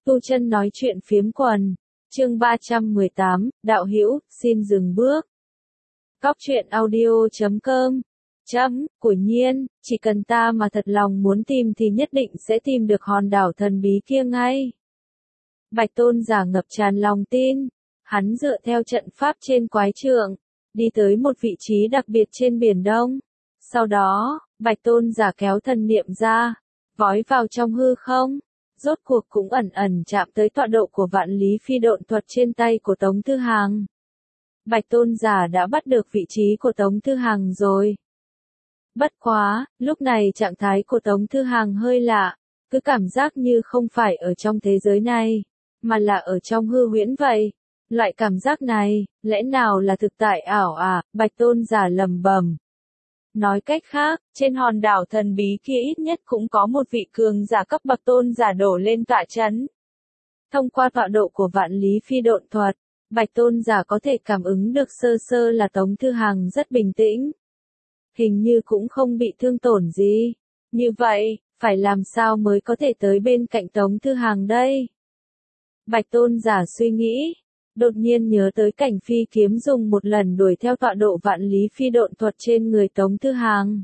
Tu Chân nói chuyện phiếm quần, chương 318, đạo hữu, xin dừng bước. Cóc truyện audio.com. Của nhiên, chỉ cần ta mà thật lòng muốn tìm thì nhất định sẽ tìm được hòn đảo thần bí kia ngay. Bạch Tôn giả ngập tràn lòng tin, hắn dựa theo trận pháp trên quái trượng, đi tới một vị trí đặc biệt trên Biển Đông. Sau đó, Bạch Tôn giả kéo thần niệm ra, vói vào trong hư không, rốt cuộc cũng ẩn ẩn chạm tới tọa độ của vạn lý phi độn thuật trên tay của Tống Thư Hàng. Bạch Tôn giả đã bắt được vị trí của Tống Thư Hàng rồi. Bất quá, lúc này trạng thái của Tống Thư Hàng hơi lạ, cứ cảm giác như không phải ở trong thế giới này, mà là ở trong hư huyễn vậy. Loại cảm giác này, lẽ nào là thực tại ảo à? Bạch Tôn giả lẩm bẩm. Nói cách khác, trên hòn đảo thần bí kia ít nhất cũng có một vị cường giả cấp bậc tôn giả đổ lên tọa chấn. Thông qua tọa độ của vạn lý phi độn thuật, Bạch Tôn giả có thể cảm ứng được sơ sơ là Tống Thư Hàng rất bình tĩnh. Hình như cũng không bị thương tổn gì. Như vậy, phải làm sao mới có thể tới bên cạnh Tống Thư Hàng đây? Bạch Tôn giả suy nghĩ, đột nhiên nhớ tới cảnh phi kiếm dùng một lần đuổi theo tọa độ vạn lý phi độn thuật trên người Tống Thư Hàng.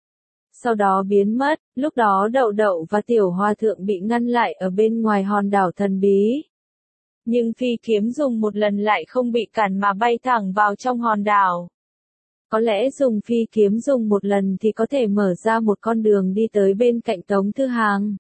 Sau đó biến mất, lúc đó Đậu Đậu và Tiểu Hòa Thượng bị ngăn lại ở bên ngoài hòn đảo thần bí. Nhưng phi kiếm dùng một lần lại không bị cản mà bay thẳng vào trong hòn đảo. Có lẽ dùng phi kiếm dùng một lần thì có thể mở ra một con đường đi tới bên cạnh Tống Thư Hàng.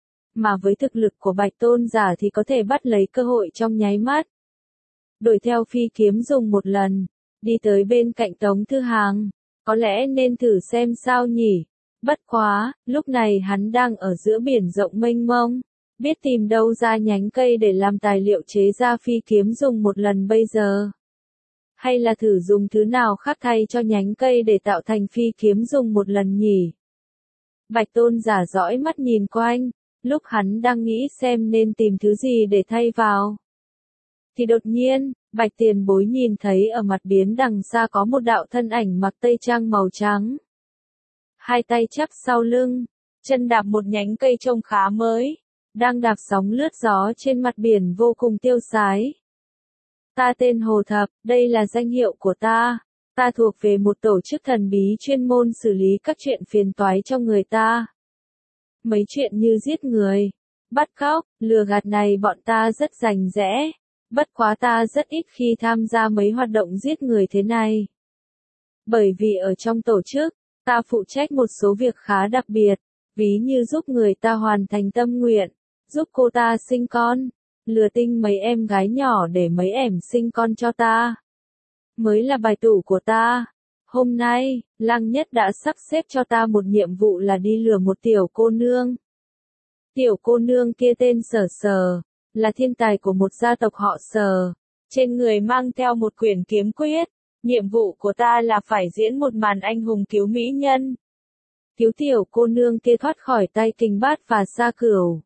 Mà với thực lực của Bạch Tôn giả thì có thể bắt lấy cơ hội trong nháy mắt. Đuổi theo phi kiếm dùng một lần, đi tới bên cạnh Tống Thư Hàng, có lẽ nên thử xem sao nhỉ. Bất quá, lúc này hắn đang ở giữa biển rộng mênh mông, biết tìm đâu ra nhánh cây để làm tài liệu chế ra phi kiếm dùng một lần bây giờ. Hay là thử dùng thứ nào khác thay cho nhánh cây để tạo thành phi kiếm dùng một lần nhỉ? Bạch Tôn giả dõi mắt nhìn quanh, lúc hắn đang nghĩ xem nên tìm thứ gì để thay vào. Thì đột nhiên, Bạch Tiền Bối nhìn thấy ở mặt biển đằng xa có một đạo thân ảnh mặc tây trang màu trắng. Hai tay chắp sau lưng, chân đạp một nhánh cây trông khá mới, đang đạp sóng lướt gió trên mặt biển vô cùng tiêu sái. Ta tên Hồ Thập, đây là danh hiệu của ta. Ta thuộc về một tổ chức thần bí chuyên môn xử lý các chuyện phiền toái cho người ta. Mấy chuyện như giết người, bắt cóc, lừa gạt này bọn ta rất rành rẽ. Bất quá ta rất ít khi tham gia mấy hoạt động giết người thế này. Bởi vì ở trong tổ chức, ta phụ trách một số việc khá đặc biệt, ví như giúp người ta hoàn thành tâm nguyện, giúp cô ta sinh con, lừa tinh mấy em gái nhỏ để mấy em sinh con cho ta. Mới là bài tủ của ta. Hôm nay, Lăng Nhất đã sắp xếp cho ta một nhiệm vụ là đi lừa một tiểu cô nương. Tiểu cô nương kia tên Sở Sở, là thiên tài của một gia tộc họ Sở, trên người mang theo một quyển kiếm quyết. Nhiệm vụ của ta là phải diễn một màn anh hùng cứu mỹ nhân. Cứu tiểu cô nương kia thoát khỏi tay Kình Bát và Sa Cửu.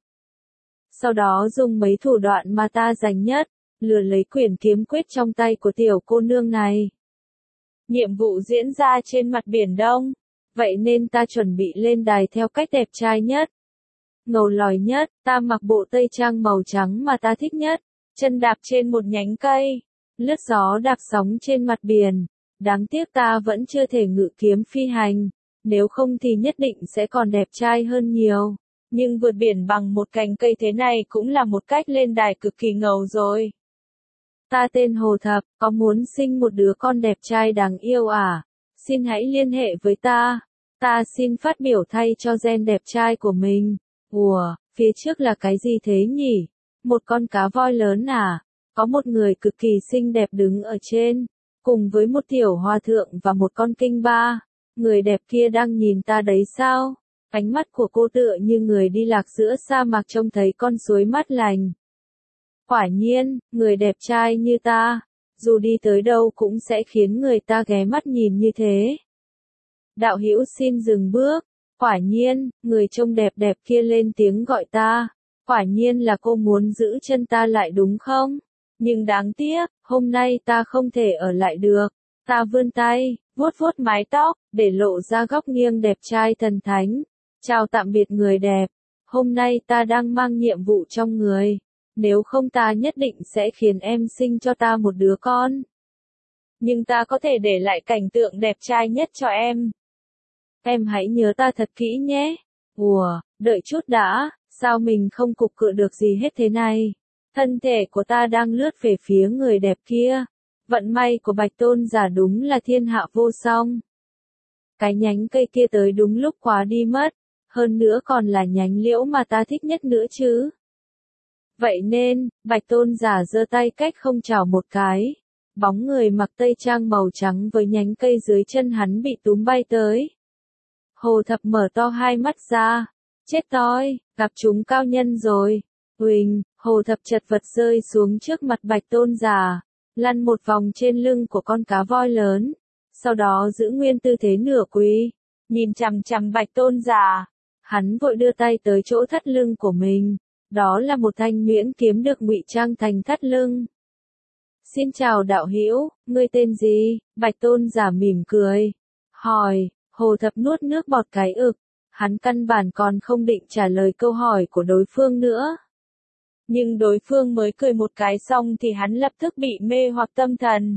Sau đó dùng mấy thủ đoạn mà ta dành nhất, lừa lấy quyển kiếm quyết trong tay của tiểu cô nương này. Nhiệm vụ diễn ra trên mặt Biển Đông, vậy nên ta chuẩn bị lên đài theo cách đẹp trai nhất, ngầu lòi nhất. Ta mặc bộ tây trang màu trắng mà ta thích nhất, chân đạp trên một nhánh cây, lướt gió đạp sóng trên mặt biển. Đáng tiếc ta vẫn chưa thể ngự kiếm phi hành, nếu không thì nhất định sẽ còn đẹp trai hơn nhiều. Nhưng vượt biển bằng một cành cây thế này cũng là một cách lên đài cực kỳ ngầu rồi. Ta tên Hồ Thập, có muốn sinh một đứa con đẹp trai đáng yêu à? Xin hãy liên hệ với ta. Ta xin phát biểu thay cho gen đẹp trai của mình. Ủa, phía trước là cái gì thế nhỉ? Một con cá voi lớn à? Có một người cực kỳ xinh đẹp đứng ở trên, cùng với một tiểu hòa thượng và một con kinh ba. Người đẹp kia đang nhìn ta đấy sao? Ánh mắt của cô tựa như người đi lạc giữa sa mạc trông thấy con suối mát lành. Quả nhiên, người đẹp trai như ta, dù đi tới đâu cũng sẽ khiến người ta ghé mắt nhìn như thế. Đạo hữu xin dừng bước. Quả nhiên, người trông đẹp đẹp kia lên tiếng gọi ta. Quả nhiên là cô muốn giữ chân ta lại đúng không? Nhưng đáng tiếc, hôm nay ta không thể ở lại được. Ta vươn tay, vuốt vuốt mái tóc, để lộ ra góc nghiêng đẹp trai thần thánh. Chào tạm biệt người đẹp. Hôm nay ta đang mang nhiệm vụ trong người. nếu không ta nhất định sẽ khiến em sinh cho ta một đứa con. Nhưng ta có thể để lại cảnh tượng đẹp trai nhất cho em. Em hãy nhớ ta thật kỹ nhé. Ủa, đợi chút đã, sao mình không cục cựa được gì hết thế này? Thân thể của ta đang lướt về phía người đẹp kia. Vận may của Bạch Tôn giả đúng là thiên hạ vô song. Cái nhánh cây kia tới đúng lúc quá đi mất, hơn nữa còn là nhánh liễu mà ta thích nhất nữa chứ. Vậy nên, Bạch Tôn giả giơ tay cách không chào một cái. Bóng người mặc tây trang màu trắng với nhánh cây dưới chân hắn bị túm bay tới. Hồ Thập mở to hai mắt ra. Chết toi, gặp chúng cao nhân rồi. Huỳnh, Hồ Thập chật vật rơi xuống trước mặt Bạch Tôn giả, lăn một vòng trên lưng của con cá voi lớn. Sau đó giữ nguyên tư thế nửa quỳ, nhìn chằm chằm Bạch Tôn giả. Hắn vội đưa tay tới chỗ thắt lưng của mình. Đó là một thanh nhuyễn kiếm được ngụy trang thành thắt lưng. Xin chào đạo hữu, ngươi tên gì? Bạch Tôn giả mỉm cười. Hỏi, Hồ Thập nuốt nước bọt cái ực. Hắn căn bản còn không định trả lời câu hỏi của đối phương nữa. Nhưng đối phương mới cười một cái xong thì hắn lập tức bị mê hoặc tâm thần.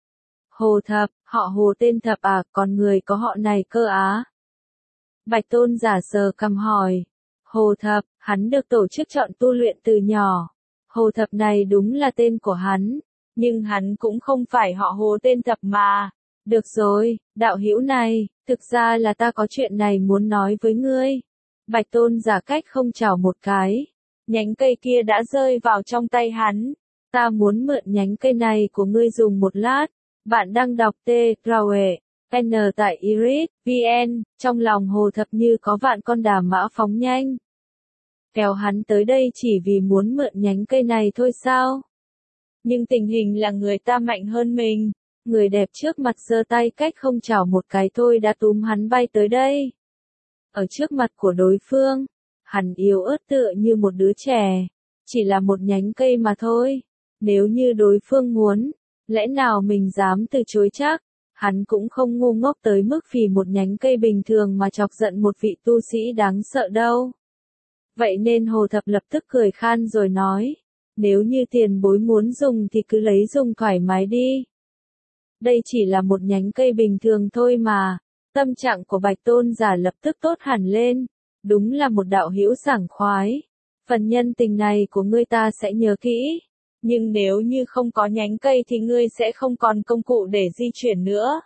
Hồ Thập, họ Hồ tên Thập à, còn người có họ này cơ á? Bạch Tôn giả sờ cằm hỏi. Hồ Thập, hắn được tổ chức chọn tu luyện từ nhỏ. Hồ Thập này đúng là tên của hắn, nhưng hắn cũng không phải họ Hồ tên Thập mà. Được rồi, đạo hữu này, thực ra là ta có chuyện này muốn nói với ngươi. Bạch Tôn giả cách không chào một cái. Nhánh cây kia đã rơi vào trong tay hắn. Ta muốn mượn nhánh cây này của ngươi dùng một lát. Bạn đang đọc T-R-A-W-N tại Iris, VN, trong lòng Hồ Thập như có vạn con đà mã phóng nhanh. Kéo hắn tới đây chỉ vì muốn mượn nhánh cây này thôi sao? Nhưng tình hình là người ta mạnh hơn mình. Người đẹp trước mặt giơ tay cách không chào một cái thôi đã túm hắn bay tới đây. Ở trước mặt của đối phương, hắn yếu ớt tựa như một đứa trẻ. Chỉ là một nhánh cây mà thôi. Nếu như đối phương muốn, lẽ nào mình dám từ chối chắc? Hắn cũng không ngu ngốc tới mức vì một nhánh cây bình thường mà chọc giận một vị tu sĩ đáng sợ đâu. Vậy nên Hồ Thập lập tức cười khan rồi nói. Nếu như tiền bối muốn dùng thì cứ lấy dùng thoải mái đi. Đây chỉ là một nhánh cây bình thường thôi mà. Tâm trạng của Bạch Tôn giả lập tức tốt hẳn lên. Đúng là một đạo hữu sảng khoái. Phần nhân tình này của ngươi ta sẽ nhớ kỹ. Nhưng nếu như không có nhánh cây thì ngươi sẽ không còn công cụ để di chuyển nữa.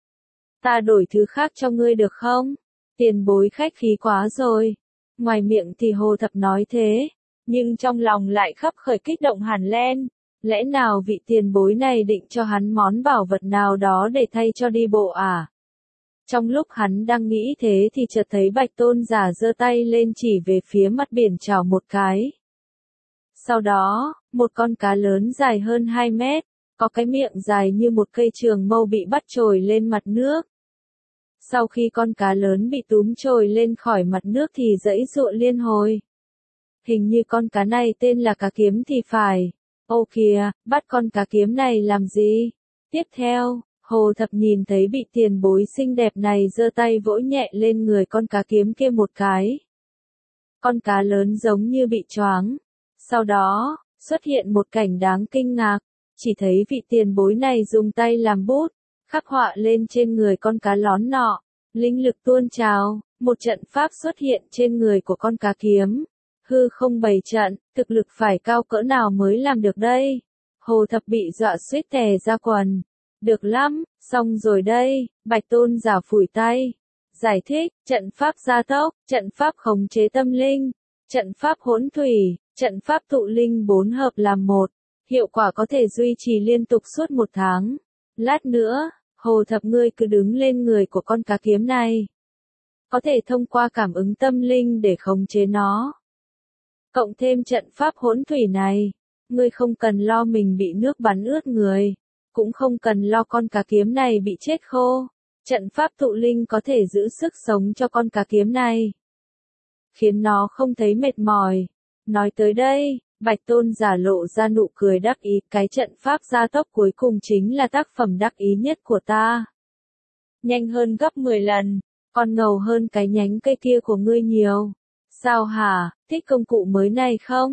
Ta đổi thứ khác cho ngươi được không? Tiền bối khách khí quá rồi. Ngoài miệng thì Hồ Thập nói thế. Nhưng trong lòng lại khắp khởi kích động hẳn lên. Lẽ nào vị tiền bối này định cho hắn món bảo vật nào đó để thay cho đi bộ à? Trong lúc hắn đang nghĩ thế thì chợt thấy Bạch Tôn giả giơ tay lên chỉ về phía mặt biển chào một cái. Sau đó, một con cá lớn dài hơn 2 mét, có cái miệng dài như một cây trường mâu bị bắt trồi lên mặt nước. Sau khi con cá lớn bị túm trồi lên khỏi mặt nước thì giãy giụa liên hồi. Hình như con cá này tên là cá kiếm thì phải. Ô kìa, bắt con cá kiếm này làm gì? Tiếp theo, Hồ Thập nhìn thấy bị tiền bối xinh đẹp này giơ tay vỗ nhẹ lên người con cá kiếm kia một cái. Con cá lớn giống như bị choáng. Sau đó, xuất hiện một cảnh đáng kinh ngạc. Chỉ thấy vị tiền bối này dùng tay làm bút, khắc họa lên trên người con cá lón nọ. Linh lực tuôn trào, một trận pháp xuất hiện trên người của con cá kiếm. Hư không bày trận, thực lực phải cao cỡ nào mới làm được đây? Hồ Thập bị dọa suýt tè ra quần. Được lắm, xong rồi đây, Bạch Tôn giả phủi tay. Giải thích, trận pháp gia tốc, trận pháp khống chế tâm linh, trận pháp hỗn thủy, trận pháp tụ linh 4 hợp làm một. Hiệu quả có thể duy trì liên tục suốt 1 tháng. Lát nữa, Hồ Thập ngươi cứ đứng lên người của con cá kiếm này. Có thể thông qua cảm ứng tâm linh để khống chế nó. Cộng thêm trận pháp hỗn thủy này, ngươi không cần lo mình bị nước bắn ướt người, cũng không cần lo con cá kiếm này bị chết khô. Trận pháp tụ linh có thể giữ sức sống cho con cá kiếm này, khiến nó không thấy mệt mỏi. Nói tới đây, Bạch Tôn giả lộ ra nụ cười đắc ý, cái trận pháp gia tốc cuối cùng chính là tác phẩm đắc ý nhất của ta. Nhanh hơn gấp 10 lần, còn ngầu hơn cái nhánh cây kia của ngươi nhiều. Sao hả, thích công cụ mới này không?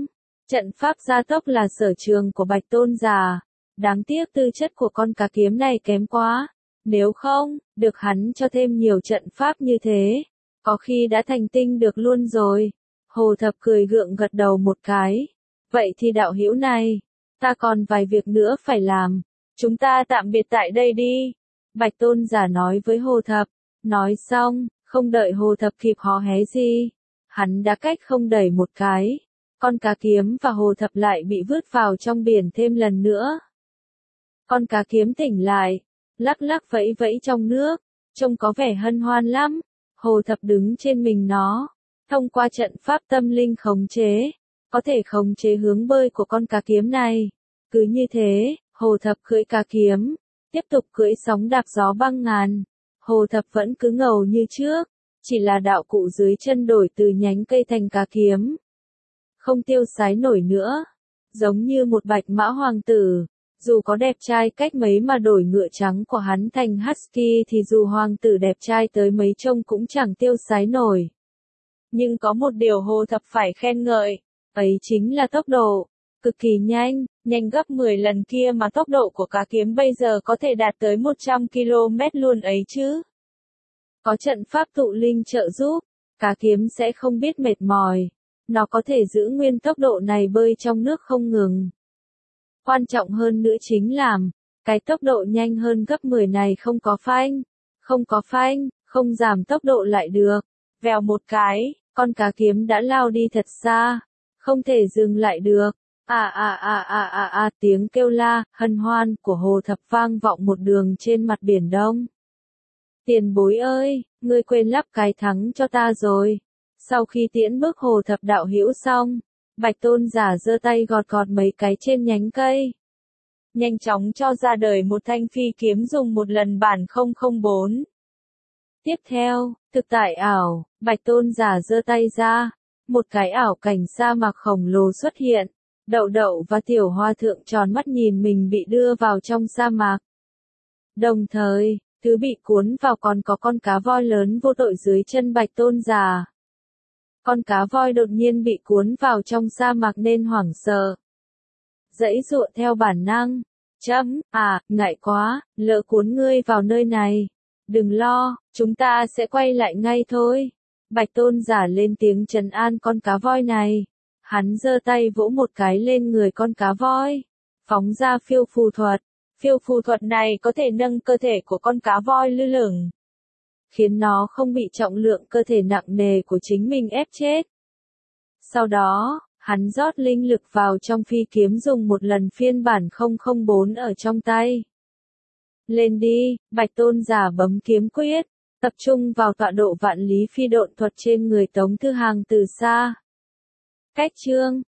Trận pháp gia tốc là sở trường của Bạch Tôn giả. Đáng tiếc tư chất của con cá kiếm này kém quá. Nếu không, được hắn cho thêm nhiều trận pháp như thế, có khi đã thành tinh được luôn rồi. Hồ Thập cười gượng gật đầu một cái. Vậy thì đạo hữu này, ta còn vài việc nữa phải làm. Chúng ta tạm biệt tại đây đi. Bạch Tôn giả nói với Hồ Thập. Nói xong, không đợi Hồ Thập kịp hò hé gì, hắn đã cách không đẩy một cái. Con cá kiếm và Hồ Thập lại bị vứt vào trong biển thêm lần nữa. Con cá kiếm tỉnh lại, lắc lắc vẫy vẫy trong nước, trông có vẻ hân hoan lắm. Hồ Thập đứng trên mình nó, thông qua trận pháp tâm linh khống chế, có thể khống chế hướng bơi của con cá kiếm này. Cứ như thế, Hồ Thập cưỡi cá kiếm, tiếp tục cưỡi sóng đạp gió băng ngàn. Hồ Thập vẫn cứ ngầu như trước, chỉ là đạo cụ dưới chân đổi từ nhánh cây thành cá kiếm. Không tiêu sái nổi nữa, giống như một bạch mã hoàng tử. Dù có đẹp trai cách mấy mà đổi ngựa trắng của hắn thành husky thì dù hoàng tử đẹp trai tới mấy trông cũng chẳng tiêu sái nổi. Nhưng có một điều Hồ Thập phải khen ngợi, ấy chính là tốc độ. Cực kỳ nhanh, nhanh gấp 10 lần kia mà tốc độ của cá kiếm bây giờ có thể đạt tới 100 km luôn ấy chứ. Có trận pháp tụ linh trợ giúp, cá kiếm sẽ không biết mệt mỏi. Nó có thể giữ nguyên tốc độ này bơi trong nước không ngừng. Quan trọng hơn nữa chính là, cái tốc độ nhanh hơn gấp 10 này không có phanh. Không có phanh, không giảm tốc độ lại được. Vèo một cái, con cá kiếm đã lao đi thật xa. Không thể dừng lại được. Tiếng kêu la, hân hoan của Hồ Thập vang vọng một đường trên mặt biển Đông. Tiền bối ơi, ngươi quên lắp cái thắng cho ta rồi. Sau khi tiễn bước Hồ Thập đạo hữu xong, Bạch Tôn giả giơ tay gọt gọt mấy cái trên nhánh cây. Nhanh chóng cho ra đời một thanh phi kiếm dùng một lần bản 004. Tiếp theo, thực tại ảo, Bạch Tôn giả giơ tay ra, một cái ảo cảnh sa mạc khổng lồ xuất hiện. Đậu Đậu và Tiểu Hoa Thượng tròn mắt nhìn mình bị đưa vào trong sa mạc. Đồng thời, thứ bị cuốn vào còn có con cá voi lớn vô tội dưới chân Bạch Tôn giả. Con cá voi đột nhiên bị cuốn vào trong sa mạc nên hoảng sợ. Giãy giụa theo bản năng. Ngại quá, lỡ cuốn ngươi vào nơi này. Đừng lo, chúng ta sẽ quay lại ngay thôi. Bạch Tôn giả lên tiếng trấn an con cá voi này. Hắn giơ tay vỗ một cái lên người con cá voi, phóng ra phiêu phù thuật. Phiêu phù thuật này có thể nâng cơ thể của con cá voi lơ lửng, khiến nó không bị trọng lượng cơ thể nặng nề của chính mình ép chết. Sau đó, hắn rót linh lực vào trong phi kiếm dùng một lần phiên bản 004 ở trong tay. Lên đi, Bạch Tôn giả bấm kiếm quyết, tập trung vào tọa độ vạn lý phi độn thuật trên người Tống Thư Hàng từ xa. Cách chương